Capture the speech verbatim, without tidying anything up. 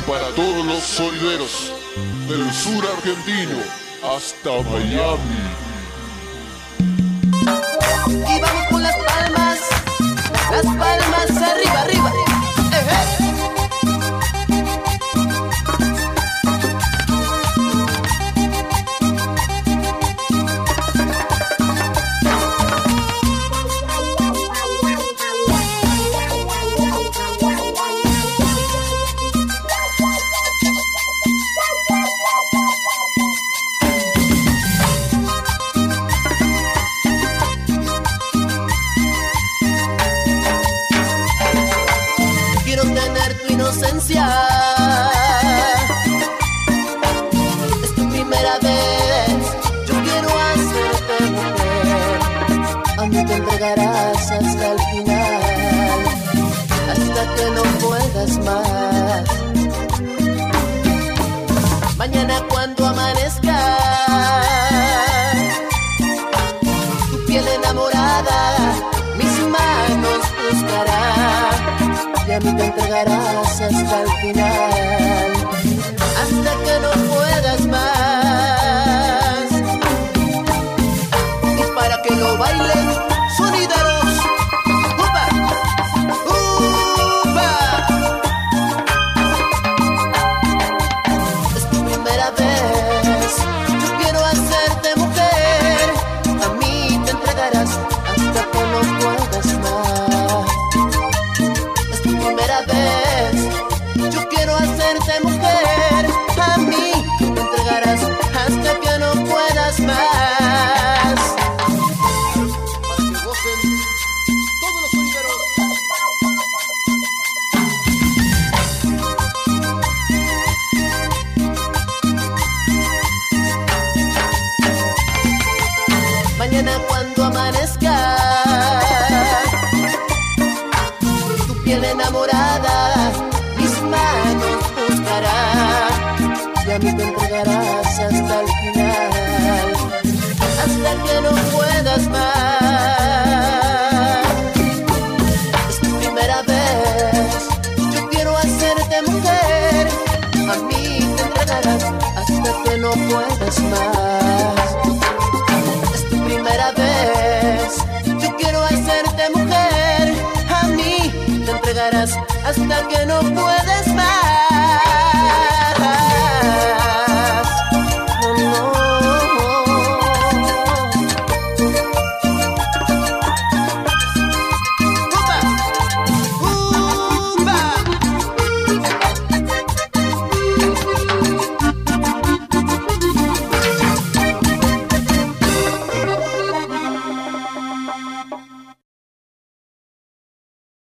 para todos los sonideros del sur argentino hasta Miami. Y vamos con las palmas, las palmas arriba, arriba. Eh, eh. Es tu primera vez, yo quiero hacerte mujer. A mí te entregarás hasta el final, hasta que no puedas más. Mañana cuando amanezca, tu piel enamorada, mis manos buscará. Y a mí te entregarás hasta el final, hasta que no puedas más. Y para que lo bailen, sonideros, ¡upa! ¡upa! Es tu primera vez, yo quiero hacerte mujer. A mí te entregarás hasta que no puedas más. Primera vez, yo quiero hacerte mujer. A mí te entregarás hasta que no puedas más. Para que gocen todos los sonideros. Mañana cuando amanezca, piel enamorada, mis manos buscará. Y a mí te entregarás hasta el final, hasta que no puedas más. Es tu primera vez, yo quiero hacerte mujer. A mí te entregarás hasta que no puedas más. Es tu primera vez, yo quiero hacerte mujer. A mí te entregarás hasta que no puedes